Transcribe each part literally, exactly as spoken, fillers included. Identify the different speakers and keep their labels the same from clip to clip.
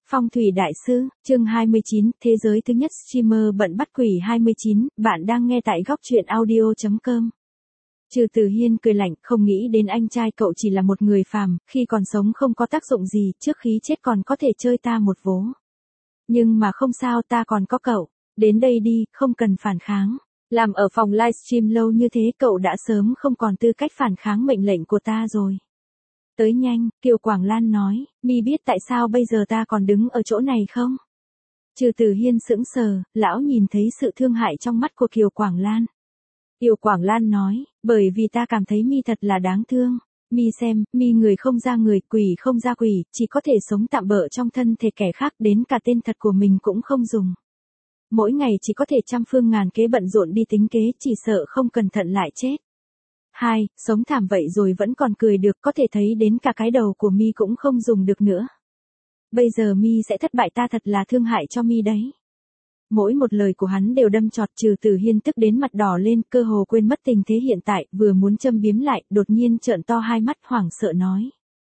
Speaker 1: Phong thủy đại sư, chương hai mươi chín, thế giới thứ nhất streamer bận bắt quỷ hai mươi chín, bạn đang nghe tại góc truyện audio chấm com. Trừ Tử Hiên cười lạnh, không nghĩ đến anh trai cậu chỉ là một người phàm, khi còn sống không có tác dụng gì, trước khi chết còn có thể chơi ta một vố. Nhưng mà không sao, ta còn có cậu, đến đây đi, không cần phản kháng. Làm ở phòng livestream lâu như thế cậu đã sớm không còn tư cách phản kháng mệnh lệnh của ta rồi. Tới nhanh, Kiều Quảng Lan nói, mi biết tại sao bây giờ ta còn đứng ở chỗ này không? Trừ Tử Hiên sững sờ, lão nhìn thấy sự thương hại trong mắt của Kiều Quảng Lan. Kiều Quảng Lan nói, bởi vì ta cảm thấy mi thật là đáng thương. Mi xem, mi người không ra người, quỷ không ra quỷ, chỉ có thể sống tạm bợ trong thân thể kẻ khác, đến cả tên thật của mình cũng không dùng. Mỗi ngày chỉ có thể trăm phương ngàn kế bận rộn đi tính kế, chỉ sợ không cẩn thận lại chết. Hai, sống thảm vậy rồi vẫn còn cười được, có thể thấy đến cả cái đầu của mi cũng không dùng được nữa. Bây giờ mi sẽ thất bại, ta thật là thương hại cho mi đấy. Mỗi một lời của hắn đều đâm chọt. Trừ Tử Hiên tức đến mặt đỏ lên, cơ hồ quên mất tình thế hiện tại, vừa muốn châm biếm lại, đột nhiên trợn to hai mắt hoảng sợ nói.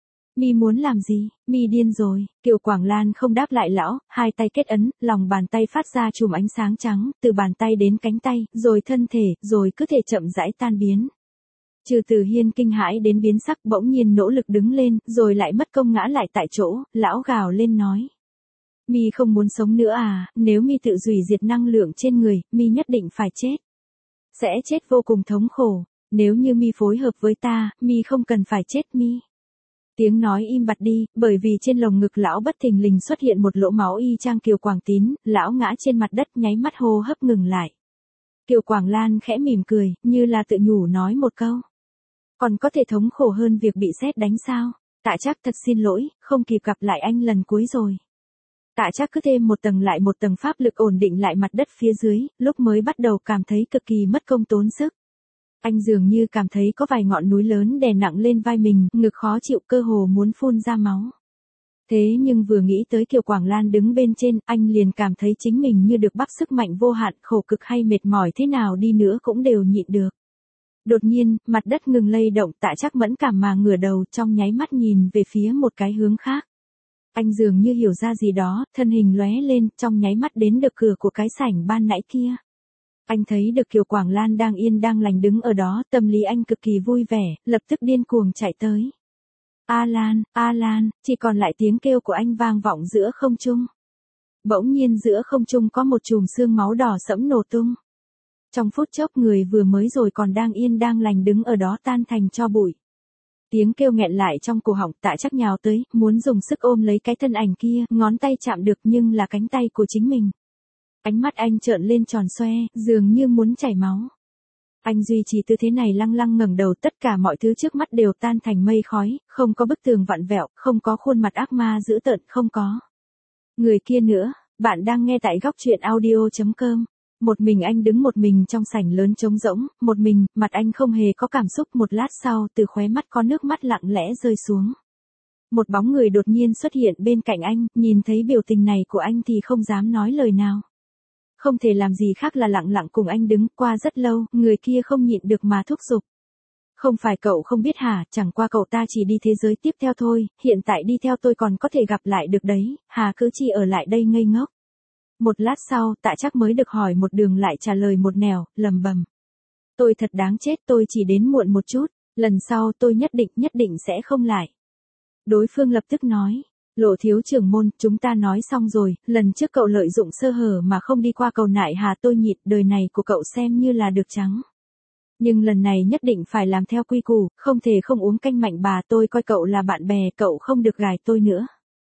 Speaker 1: Mi muốn làm gì, mi điên rồi. Kiều Quảng Lan không đáp lại lão, hai tay kết ấn, lòng bàn tay phát ra chùm ánh sáng trắng, từ bàn tay đến cánh tay, rồi thân thể, rồi cứ thể chậm rãi tan biến. Trừ Tử Hiên kinh hãi đến biến sắc, bỗng nhiên nỗ lực đứng lên, rồi lại mất công ngã lại tại chỗ, lão gào lên nói. Mi không muốn sống nữa à, nếu mi tự hủy diệt năng lượng trên người, mi nhất định phải chết. Sẽ chết vô cùng thống khổ, nếu như mi phối hợp với ta, mi không cần phải chết mi. Tiếng nói im bặt đi, bởi vì trên lồng ngực lão bất thình lình xuất hiện một lỗ máu y chang Kiều Quảng Tín, lão ngã trên mặt đất, nháy mắt hô hấp ngừng lại. Kiều Quảng Lan khẽ mỉm cười, như là tự nhủ nói một câu. Còn có thể thống khổ hơn việc bị sét đánh sao? Tạ Trác thật xin lỗi, không kịp gặp lại anh lần cuối rồi. Tạ Trác cứ thêm một tầng lại một tầng pháp lực ổn định lại mặt đất phía dưới, lúc mới bắt đầu cảm thấy cực kỳ mất công tốn sức. Anh dường như cảm thấy có vài ngọn núi lớn đè nặng lên vai mình, ngực khó chịu, cơ hồ muốn phun ra máu. Thế nhưng vừa nghĩ tới Kiều Quảng Lan đứng bên trên, anh liền cảm thấy chính mình như được bắp sức mạnh vô hạn, khổ cực hay mệt mỏi thế nào đi nữa cũng đều nhịn được. Đột nhiên, mặt đất ngừng lay động, Tạ Trác mẫn cảm mà ngửa đầu, trong nháy mắt nhìn về phía một cái hướng khác. Anh dường như hiểu ra gì đó, thân hình lóe lên, trong nháy mắt đến được cửa của cái sảnh ban nãy kia. Anh thấy được Kiều Quảng Lan đang yên đang lành đứng ở đó, tâm lý anh cực kỳ vui vẻ, lập tức điên cuồng chạy tới. A Lan, A Lan, chỉ còn lại tiếng kêu của anh vang vọng giữa không trung. Bỗng nhiên giữa không trung có một chùm xương máu đỏ sẫm nổ tung. Trong phút chốc người vừa mới rồi còn đang yên đang lành đứng ở đó tan thành tro bụi. Tiếng kêu nghẹn lại trong cổ họng, Tạ Trác nhào tới, muốn dùng sức ôm lấy cái thân ảnh kia, ngón tay chạm được nhưng là cánh tay của chính mình. Ánh mắt anh trợn lên tròn xoe, dường như muốn chảy máu. Anh duy trì tư thế này lăng lăng ngẩng đầu, tất cả mọi thứ trước mắt đều tan thành mây khói, không có bức tường vặn vẹo, không có khuôn mặt ác ma dữ tợn, không có người kia nữa. Bạn đang nghe tại góc truyện audio chấm com. Một mình anh đứng một mình trong sảnh lớn trống rỗng, một mình, mặt anh không hề có cảm xúc. Một lát sau, từ khóe mắt có nước mắt lặng lẽ rơi xuống. Một bóng người đột nhiên xuất hiện bên cạnh anh, nhìn thấy biểu tình này của anh thì không dám nói lời nào. Không thể làm gì khác là lặng lặng cùng anh đứng. Qua rất lâu, người kia không nhịn được mà thúc giục. Không phải cậu không biết hả, chẳng qua cậu ta chỉ đi thế giới tiếp theo thôi, hiện tại đi theo tôi còn có thể gặp lại được đấy, hà cứ chỉ ở lại đây ngây ngốc. Một lát sau, Tạ Trác mới được hỏi một đường lại trả lời một nẻo, lầm bầm. Tôi thật đáng chết, tôi chỉ đến muộn một chút, lần sau tôi nhất định nhất định sẽ không lại. Đối phương lập tức nói, Lộ thiếu trưởng môn, chúng ta nói xong rồi, lần trước cậu lợi dụng sơ hở mà không đi qua cầu nại hà tôi nhịn, đời này của cậu xem như là được trắng. Nhưng lần này nhất định phải làm theo quy củ, không thể không uống canh mạnh bà, tôi coi cậu là bạn bè, cậu không được gài tôi nữa.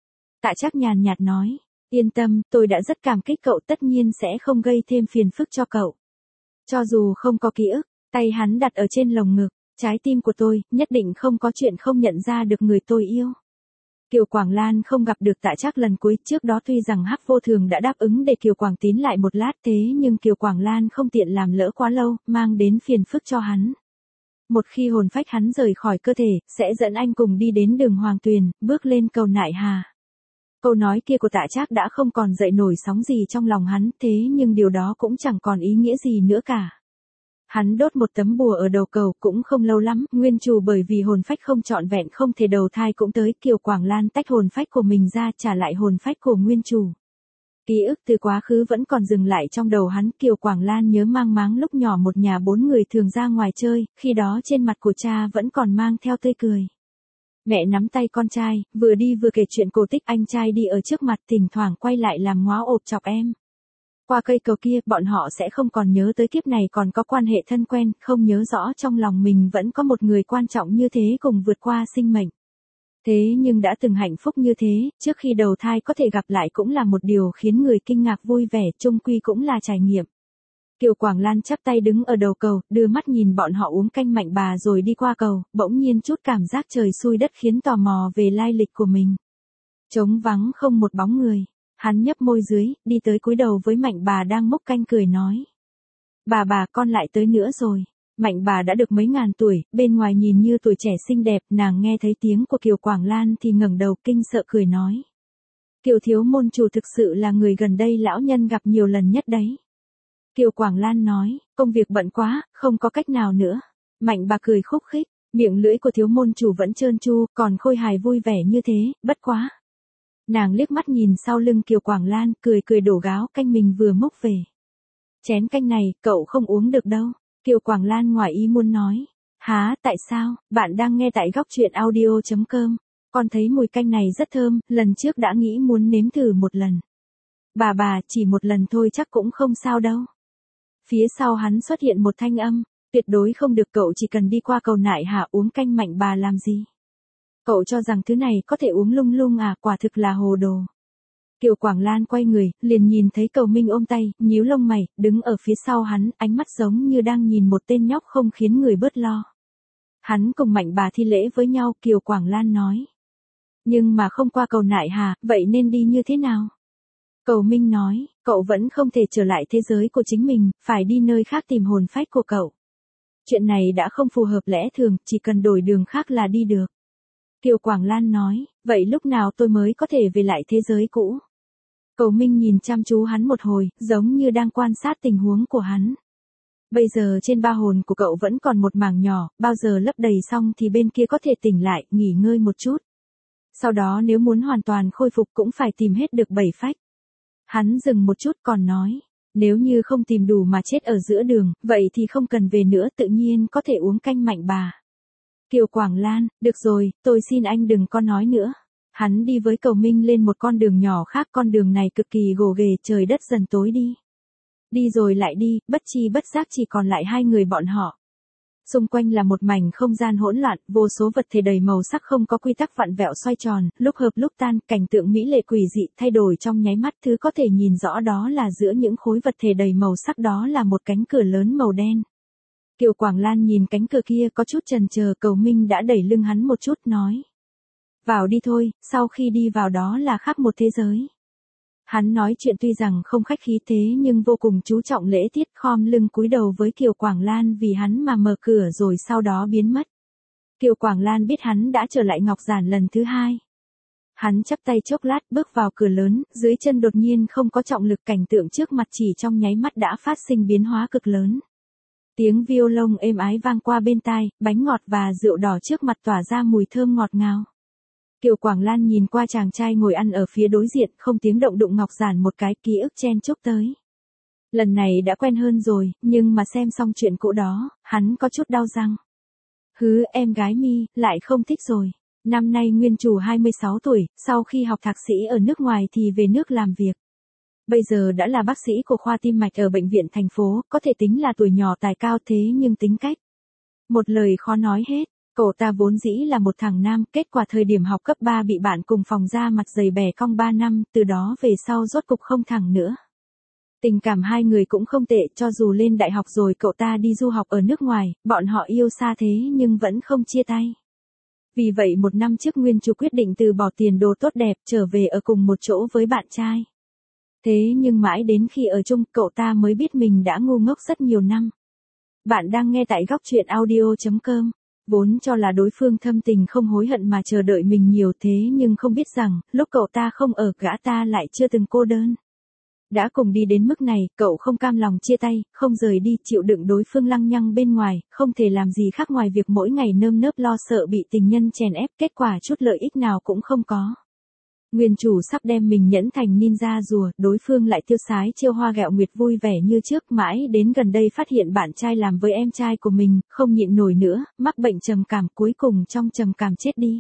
Speaker 1: Tạ Trác nhàn nhạt nói. Yên tâm, tôi đã rất cảm kích cậu, tất nhiên sẽ không gây thêm phiền phức cho cậu. Cho dù không có ký ức, tay hắn đặt ở trên lồng ngực, trái tim của tôi, nhất định không có chuyện không nhận ra được người tôi yêu. Kiều Quảng Lan không gặp được Tạ Trác lần cuối, trước đó tuy rằng Hắc Vô Thường đã đáp ứng để Kiều Quảng Tín lại một lát, thế nhưng Kiều Quảng Lan không tiện làm lỡ quá lâu, mang đến phiền phức cho hắn. Một khi hồn phách hắn rời khỏi cơ thể, sẽ dẫn anh cùng đi đến đường Hoàng Tuyền, bước lên cầu nại hà. Câu nói kia của Tạ Trác đã không còn dậy nổi sóng gì trong lòng hắn, thế nhưng điều đó cũng chẳng còn ý nghĩa gì nữa cả. Hắn đốt một tấm bùa ở đầu cầu cũng không lâu lắm, nguyên chủ bởi vì hồn phách không trọn vẹn không thể đầu thai cũng tới, Kiều Quảng Lan tách hồn phách của mình ra trả lại hồn phách của nguyên chủ. Ký ức từ quá khứ vẫn còn dừng lại trong đầu hắn, Kiều Quảng Lan nhớ mang máng lúc nhỏ một nhà bốn người thường ra ngoài chơi, khi đó trên mặt của cha vẫn còn mang theo tươi cười. Mẹ nắm tay con trai, vừa đi vừa kể chuyện cổ tích, anh trai đi ở trước mặt thỉnh thoảng quay lại làm ngó ộp chọc em. Qua cây cầu kia, bọn họ sẽ không còn nhớ tới kiếp này còn có quan hệ thân quen, không nhớ rõ trong lòng mình vẫn có một người quan trọng như thế cùng vượt qua sinh mệnh. Thế nhưng đã từng hạnh phúc như thế, trước khi đầu thai có thể gặp lại cũng là một điều khiến người kinh ngạc vui vẻ, chung quy cũng là trải nghiệm. Kiều Quảng Lan chắp tay đứng ở đầu cầu, đưa mắt nhìn bọn họ uống canh mạnh bà rồi đi qua cầu, bỗng nhiên chút cảm giác trời xui đất khiến tò mò về lai lịch của mình. Trống vắng không một bóng người, hắn nhấp môi dưới, đi tới cúi đầu với mạnh bà đang múc canh cười nói. Bà bà con lại tới nữa rồi. Mạnh bà đã được mấy ngàn tuổi, bên ngoài nhìn như tuổi trẻ xinh đẹp, nàng nghe thấy tiếng của Kiều Quảng Lan thì ngẩng đầu kinh sợ cười nói. Kiều thiếu môn chủ thực sự là người gần đây lão nhân gặp nhiều lần nhất đấy. Kiều Quảng Lan nói, công việc bận quá, không có cách nào nữa. Mạnh bà cười khúc khích, miệng lưỡi của thiếu môn chủ vẫn trơn tru, còn khôi hài vui vẻ như thế, bất quá. Nàng liếc mắt nhìn sau lưng Kiều Quảng Lan, cười cười đổ gáo canh mình vừa múc về. Chén canh này, cậu không uống được đâu. Kiều Quảng Lan ngoài ý muốn nói. Há, tại sao, bạn đang nghe tại góc truyện audio.com. Con thấy mùi canh này rất thơm, lần trước đã nghĩ muốn nếm thử một lần. Bà bà, chỉ một lần thôi chắc cũng không sao đâu. Phía sau hắn xuất hiện một thanh âm, tuyệt đối không được, cậu chỉ cần đi qua cầu Nại Hà uống canh mạnh bà làm gì. Cậu cho rằng thứ này có thể uống lung lung à, quả thực là hồ đồ. Kiều Quảng Lan quay người, liền nhìn thấy Cầu Minh ôm tay, nhíu lông mày, đứng ở phía sau hắn, ánh mắt giống như đang nhìn một tên nhóc không khiến người bớt lo. Hắn cùng mạnh bà thi lễ với nhau, Kiều Quảng Lan nói. Nhưng mà không qua cầu Nại Hà, vậy nên đi như thế nào? Cầu Minh nói, cậu vẫn không thể trở lại thế giới của chính mình, phải đi nơi khác tìm hồn phách của cậu. Chuyện này đã không phù hợp lẽ thường, chỉ cần đổi đường khác là đi được. Kiều Quảng Lan nói, vậy lúc nào tôi mới có thể về lại thế giới cũ? Cầu Minh nhìn chăm chú hắn một hồi, giống như đang quan sát tình huống của hắn. Bây giờ trên ba hồn của cậu vẫn còn một mảng nhỏ, bao giờ lấp đầy xong thì bên kia có thể tỉnh lại, nghỉ ngơi một chút. Sau đó nếu muốn hoàn toàn khôi phục cũng phải tìm hết được bảy phách. Hắn dừng một chút còn nói, nếu như không tìm đủ mà chết ở giữa đường, vậy thì không cần về nữa, tự nhiên có thể uống canh mạnh bà. Kiều Quảng Lan, được rồi, tôi xin anh đừng có nói nữa. Hắn đi với Cầu Minh lên một con đường nhỏ khác, con đường này cực kỳ gồ ghề, trời đất dần tối đi. Đi rồi lại đi, bất chi bất giác chỉ còn lại hai người bọn họ. Xung quanh là một mảnh không gian hỗn loạn, vô số vật thể đầy màu sắc không có quy tắc vặn vẹo xoay tròn, lúc hợp lúc tan, cảnh tượng mỹ lệ quỷ dị thay đổi trong nháy mắt, thứ có thể nhìn rõ đó là giữa những khối vật thể đầy màu sắc đó là một cánh cửa lớn màu đen. Kiều Quảng Lan nhìn cánh cửa kia có chút chần chờ, Cầu Minh đã đẩy lưng hắn một chút nói. Vào đi thôi, sau khi đi vào đó là khác một thế giới. Hắn nói chuyện tuy rằng không khách khí thế nhưng vô cùng chú trọng lễ tiết, khom lưng cúi đầu với Kiều Quảng Lan vì hắn mà mở cửa rồi sau đó biến mất. Kiều Quảng Lan biết hắn đã trở lại Ngọc Giản lần thứ hai. Hắn chắp tay chốc lát bước vào cửa lớn, dưới chân đột nhiên không có trọng lực, cảnh tượng trước mặt chỉ trong nháy mắt đã phát sinh biến hóa cực lớn. Tiếng violon êm ái vang qua bên tai, bánh ngọt và rượu đỏ trước mặt tỏa ra mùi thơm ngọt ngào. Kiều Quảng Lan nhìn qua chàng trai ngồi ăn ở phía đối diện, không tiếng động đụng Ngọc Giản một cái, ký ức chen chúc tới. Lần này đã quen hơn rồi, nhưng mà xem xong chuyện cũ đó, hắn có chút đau răng. Hứ, em gái mi, lại không thích rồi. Năm nay nguyên chủ hai mươi sáu tuổi, sau khi học thạc sĩ ở nước ngoài thì về nước làm việc. Bây giờ đã là bác sĩ của khoa tim mạch ở bệnh viện thành phố, có thể tính là tuổi nhỏ tài cao thế nhưng tính cách. Một lời khó nói hết. Cậu ta vốn dĩ là một thằng nam, kết quả thời điểm học cấp ba bị bạn cùng phòng ra mặt dày bẻ cong ba năm, từ đó về sau rốt cục không thẳng nữa. Tình cảm hai người cũng không tệ, cho dù lên đại học rồi cậu ta đi du học ở nước ngoài, bọn họ yêu xa thế nhưng vẫn không chia tay. Vì vậy một năm trước nguyên chủ quyết định từ bỏ tiền đồ tốt đẹp trở về ở cùng một chỗ với bạn trai. Thế nhưng mãi đến khi ở chung cậu ta mới biết mình đã ngu ngốc rất nhiều năm. Bạn đang nghe tại góc truyện audio.com. Vốn cho là đối phương thâm tình không hối hận mà chờ đợi mình nhiều thế nhưng không biết rằng, lúc cậu ta không ở gã ta lại chưa từng cô đơn. Đã cùng đi đến mức này, cậu không cam lòng chia tay, không rời đi, chịu đựng đối phương lăng nhăng bên ngoài, không thể làm gì khác ngoài việc mỗi ngày nơm nớp lo sợ bị tình nhân chèn ép, kết quả chút lợi ích nào cũng không có. Nguyên chủ sắp đem mình nhẫn thành ninja rùa, đối phương lại tiêu sái trêu hoa ghẹo nguyệt vui vẻ như trước, mãi đến gần đây phát hiện bạn trai làm với em trai của mình, không nhịn nổi nữa, mắc bệnh trầm cảm, cuối cùng trong trầm cảm chết đi.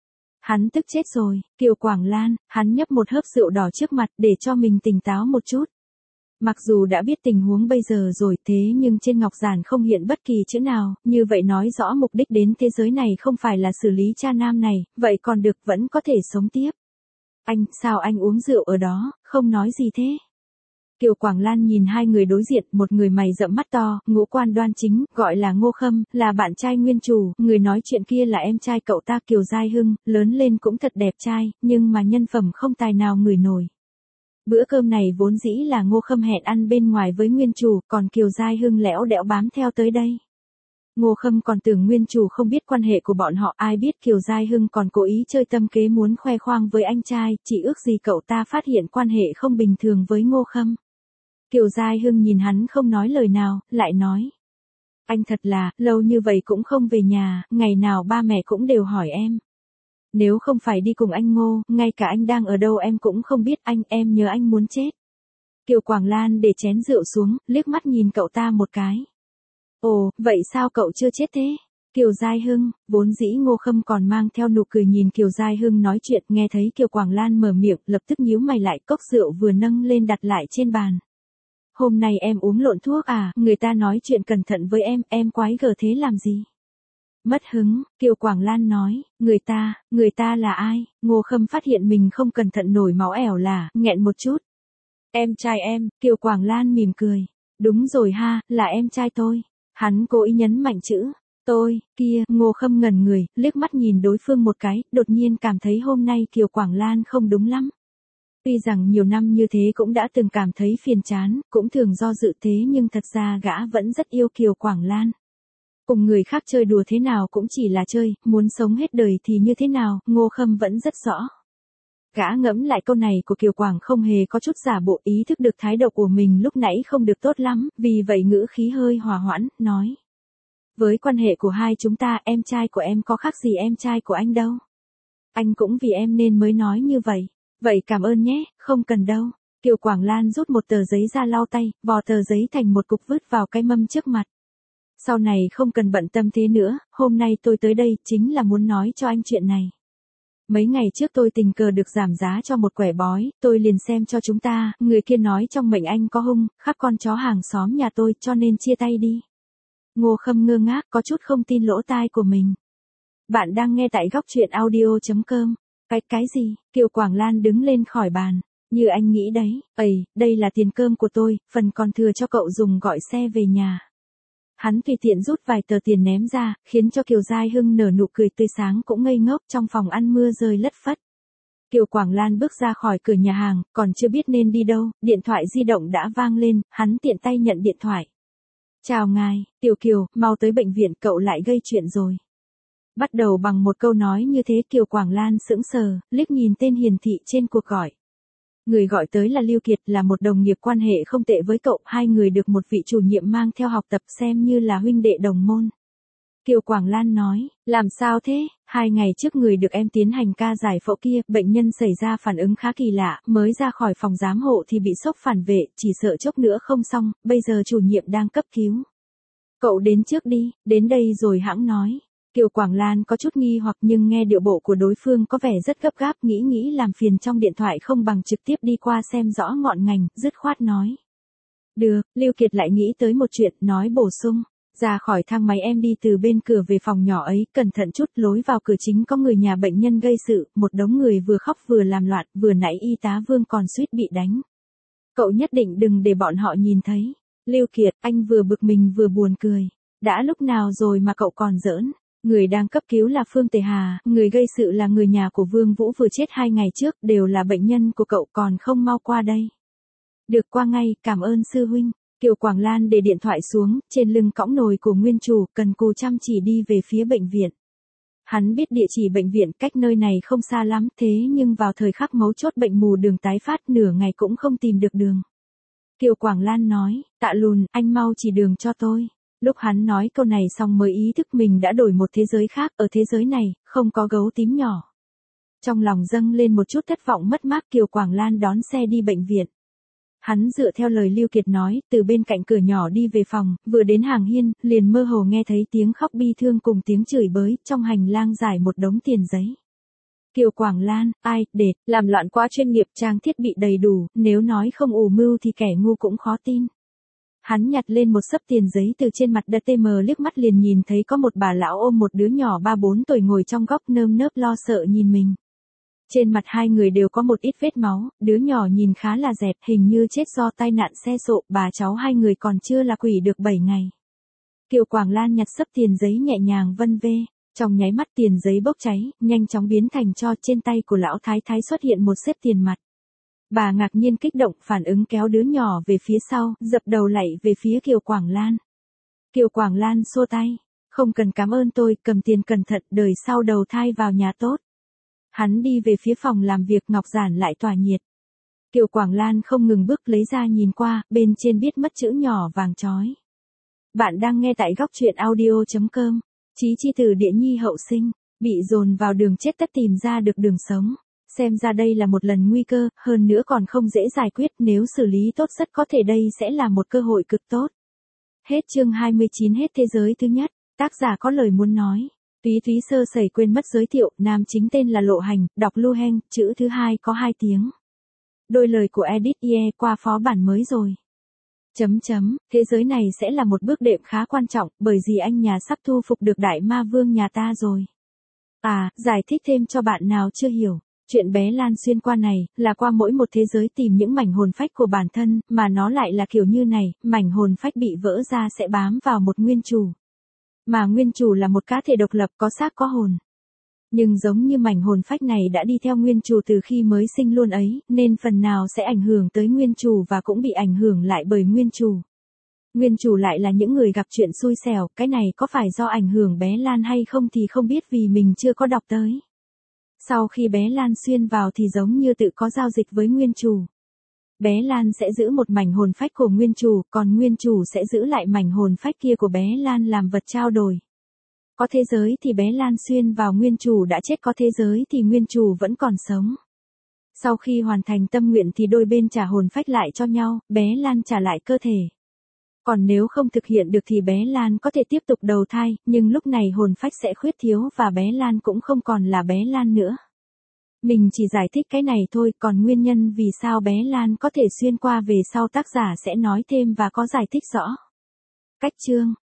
Speaker 1: Hắn tức chết rồi, Kiều Quảng Lan, hắn nhấp một hớp rượu đỏ trước mặt để cho mình tỉnh táo một chút. Mặc dù đã biết tình huống bây giờ rồi, thế nhưng trên ngọc giản không hiện bất kỳ chữ nào, như vậy nói rõ mục đích đến thế giới này không phải là xử lý cha nam này, vậy còn được, vẫn có thể sống tiếp. Anh, sao anh uống rượu ở đó, không nói gì thế? Kiều Quảng Lan nhìn hai người đối diện, một người mày rậm mắt to, ngũ quan đoan chính, gọi là Ngô Khâm, là bạn trai nguyên chủ, người nói chuyện kia là em trai cậu ta Kiều Giai Hưng, lớn lên cũng thật đẹp trai, nhưng mà nhân phẩm không tài nào ngửi nổi. Bữa cơm này vốn dĩ là Ngô Khâm hẹn ăn bên ngoài với nguyên chủ, còn Kiều Giai Hưng lẽo đẽo bám theo tới đây. Ngô Khâm còn tưởng nguyên chủ không biết quan hệ của bọn họ, ai biết Kiều Giai Hưng còn cố ý chơi tâm kế muốn khoe khoang với anh trai, chỉ ước gì cậu ta phát hiện quan hệ không bình thường với Ngô Khâm. Kiều Giai Hưng nhìn hắn không nói lời nào, lại nói. Anh thật là, lâu như vậy cũng không về nhà, ngày nào ba mẹ cũng đều hỏi em. Nếu không phải đi cùng anh Ngô, ngay cả anh đang ở đâu em cũng không biết, anh, em nhớ anh muốn chết. Kiều Quảng Lan để chén rượu xuống, liếc mắt nhìn cậu ta một cái. Ồ, vậy sao cậu chưa chết thế? Kiều Giai Hưng, vốn dĩ Ngô Khâm còn mang theo nụ cười nhìn Kiều Giai Hưng nói chuyện, nghe thấy Kiều Quảng Lan mở miệng, lập tức nhíu mày lại, cốc rượu vừa nâng lên đặt lại trên bàn. Hôm nay em uống lộn thuốc à, người ta nói chuyện cẩn thận với em, em quái gở thế làm gì? Mất hứng, Kiều Quảng Lan nói, người ta, người ta là ai? Ngô Khâm phát hiện mình không cẩn thận nổi máu ẻo là, nghẹn một chút. Em trai em, Kiều Quảng Lan mỉm cười. Đúng rồi ha, là em trai tôi. Hắn cố ý nhấn mạnh chữ, tôi, kia, Ngô Khâm ngẩn người, liếc mắt nhìn đối phương một cái, đột nhiên cảm thấy hôm nay Kiều Quảng Lan không đúng lắm. Tuy rằng nhiều năm như thế cũng đã từng cảm thấy phiền chán, cũng thường do dự thế nhưng thật ra gã vẫn rất yêu Kiều Quảng Lan. Cùng người khác chơi đùa thế nào cũng chỉ là chơi, muốn sống hết đời thì như thế nào, Ngô Khâm vẫn rất rõ. Gã ngẫm lại câu này của Kiều Quảng không hề có chút giả bộ, ý thức được thái độ của mình lúc nãy không được tốt lắm, vì vậy ngữ khí hơi hòa hoãn, nói. Với quan hệ của hai chúng ta, em trai của em có khác gì em trai của anh đâu. Anh cũng vì em nên mới nói như vậy. Vậy cảm ơn nhé, không cần đâu. Kiều Quảng Lan rút một tờ giấy ra lau tay, vò tờ giấy thành một cục vứt vào cái mâm trước mặt. Sau này không cần bận tâm thế nữa, hôm nay tôi tới đây chính là muốn nói cho anh chuyện này. Mấy ngày trước tôi tình cờ được giảm giá cho một quẻ bói, tôi liền xem cho chúng ta, người kia nói trong mệnh anh có hung, khắc con chó hàng xóm nhà tôi, cho nên chia tay đi. Ngô Khâm ngơ ngác, có chút không tin lỗ tai của mình. Bạn đang nghe tại góc truyện audio chấm com. Cái, cái gì? Kiều Quảng Lan đứng lên khỏi bàn. Như anh nghĩ đấy, ầy, đây là tiền cơm của tôi, phần còn thừa cho cậu dùng gọi xe về nhà. Hắn tùy tiện rút vài tờ tiền ném ra, khiến cho Kiều Giai Hưng nở nụ cười tươi sáng cũng ngây ngốc, trong phòng ăn mưa rơi lất phất. Kiều Quảng Lan bước ra khỏi cửa nhà hàng, còn chưa biết nên đi đâu, điện thoại di động đã vang lên, hắn tiện tay nhận điện thoại. Chào ngài, Tiểu Kiều, mau tới bệnh viện, cậu lại gây chuyện rồi. Bắt đầu bằng một câu nói như thế, Kiều Quảng Lan sững sờ, liếc nhìn tên hiển thị trên cuộc gọi. Người gọi tới là Lưu Kiệt, là một đồng nghiệp quan hệ không tệ với cậu, hai người được một vị chủ nhiệm mang theo học tập, xem như là huynh đệ đồng môn. Kiều Quảng Lan nói, làm sao thế, hai ngày trước người được em tiến hành ca giải phẫu kia, bệnh nhân xảy ra phản ứng khá kỳ lạ, mới ra khỏi phòng giám hộ thì bị sốc phản vệ, chỉ sợ chốc nữa không xong, bây giờ chủ nhiệm đang cấp cứu. Cậu đến trước đi, đến đây rồi hãng nói. Kiều Quảng Lan có chút nghi hoặc nhưng nghe điệu bộ của đối phương có vẻ rất gấp gáp, nghĩ nghĩ làm phiền trong điện thoại không bằng trực tiếp đi qua xem rõ ngọn ngành, dứt khoát nói. Được, Lưu Kiệt lại nghĩ tới một chuyện, nói bổ sung. Ra khỏi thang máy em đi từ bên cửa về phòng nhỏ ấy, cẩn thận chút, lối vào cửa chính có người nhà bệnh nhân gây sự, một đống người vừa khóc vừa làm loạn, vừa nãy y tá Vương còn suýt bị đánh. Cậu nhất định đừng để bọn họ nhìn thấy. Lưu Kiệt, anh vừa bực mình vừa buồn cười. Đã lúc nào rồi mà cậu còn giỡn? Người đang cấp cứu là Phương Tề Hà, người gây sự là người nhà của Vương Vũ vừa chết hai ngày trước, đều là bệnh nhân của cậu, còn không mau qua đây. Được, qua ngay, cảm ơn sư huynh. Kiều Quảng Lan để điện thoại xuống, trên lưng cõng nồi của nguyên chủ, cần cù chăm chỉ đi về phía bệnh viện. Hắn biết địa chỉ bệnh viện cách nơi này không xa lắm, thế nhưng vào thời khắc mấu chốt bệnh mù đường tái phát, nửa ngày cũng không tìm được đường. Kiều Quảng Lan nói, Tạ Lùn, anh mau chỉ đường cho tôi. Lúc hắn nói câu này xong mới ý thức mình đã đổi một thế giới khác, ở thế giới này, không có gấu tím nhỏ. Trong lòng dâng lên một chút thất vọng mất mát, Kiều Quảng Lan đón xe đi bệnh viện. Hắn dựa theo lời Lưu Kiệt nói, từ bên cạnh cửa nhỏ đi về phòng, vừa đến hàng hiên, liền mơ hồ nghe thấy tiếng khóc bi thương cùng tiếng chửi bới, trong hành lang giải một đống tiền giấy. Kiều Quảng Lan, ai, để, làm loạn quá chuyên nghiệp, trang thiết bị đầy đủ, nếu nói không ủ mưu thì kẻ ngu cũng khó tin. Hắn nhặt lên một xấp tiền giấy từ trên mặt đất, tê mờ liếc mắt liền nhìn thấy có một bà lão ôm một đứa nhỏ ba bốn tuổi ngồi trong góc nơm nớp lo sợ nhìn mình. Trên mặt hai người đều có một ít vết máu, đứa nhỏ nhìn khá là dẹp, hình như chết do tai nạn xe cộ, bà cháu hai người còn chưa là quỷ được bảy ngày. Kiều Quảng Lan nhặt xấp tiền giấy nhẹ nhàng vân vê, trong nháy mắt tiền giấy bốc cháy, nhanh chóng biến thành tro, trên tay của lão thái thái xuất hiện một xếp tiền mặt. Bà ngạc nhiên kích động, phản ứng kéo đứa nhỏ về phía sau, dập đầu lạy về phía Kiều Quảng Lan. Kiều Quảng Lan xua tay, không cần cảm ơn tôi, cầm tiền cẩn thận, đời sau đầu thai vào nhà tốt. Hắn đi về phía phòng làm việc, ngọc giản lại tỏa nhiệt. Kiều Quảng Lan không ngừng bước lấy ra nhìn qua, bên trên viết mất chữ nhỏ vàng chói. Bạn đang nghe tại góc truyện audio chấm com. Chí chi từ địa nhi hậu sinh, bị dồn vào đường chết tất tìm ra được đường sống. Xem ra đây là một lần nguy cơ, hơn nữa còn không dễ giải quyết, nếu xử lý tốt rất có thể đây sẽ là một cơ hội cực tốt. Hết chương hai mươi chín. Hết thế giới thứ nhất, tác giả có lời muốn nói. Túy túy sơ sẩy quên mất giới thiệu, nam chính tên là Lộ Hành, đọc Lu Heng, chữ thứ hai có hai tiếng. Đôi lời của Edit Ye qua phó bản mới rồi. Chấm chấm, thế giới này sẽ là một bước đệm khá quan trọng, bởi vì anh nhà sắp thu phục được đại ma vương nhà ta rồi. À, giải thích thêm cho bạn nào chưa hiểu. Chuyện bé Lan xuyên qua này, là qua mỗi một thế giới tìm những mảnh hồn phách của bản thân, mà nó lại là kiểu như này, mảnh hồn phách bị vỡ ra sẽ bám vào một nguyên chủ. Mà nguyên chủ là một cá thể độc lập, có xác có hồn. Nhưng giống như mảnh hồn phách này đã đi theo nguyên chủ từ khi mới sinh luôn ấy, nên phần nào sẽ ảnh hưởng tới nguyên chủ và cũng bị ảnh hưởng lại bởi nguyên chủ. Nguyên chủ lại là những người gặp chuyện xui xẻo, cái này có phải do ảnh hưởng bé Lan hay không thì không biết vì mình chưa có đọc tới. Sau khi bé Lan xuyên vào thì giống như tự có giao dịch với nguyên chủ. Bé Lan sẽ giữ một mảnh hồn phách của nguyên chủ, còn nguyên chủ sẽ giữ lại mảnh hồn phách kia của bé Lan làm vật trao đổi. Có thế giới thì bé Lan xuyên vào nguyên chủ đã chết, có thế giới thì nguyên chủ vẫn còn sống. Sau khi hoàn thành tâm nguyện thì đôi bên trả hồn phách lại cho nhau, bé Lan trả lại cơ thể. Còn nếu không thực hiện được thì bé Lan có thể tiếp tục đầu thai, nhưng lúc này hồn phách sẽ khuyết thiếu và bé Lan cũng không còn là bé Lan nữa. Mình chỉ giải thích cái này thôi, còn nguyên nhân vì sao bé Lan có thể xuyên qua về sau tác giả sẽ nói thêm và có giải thích rõ. Cách chương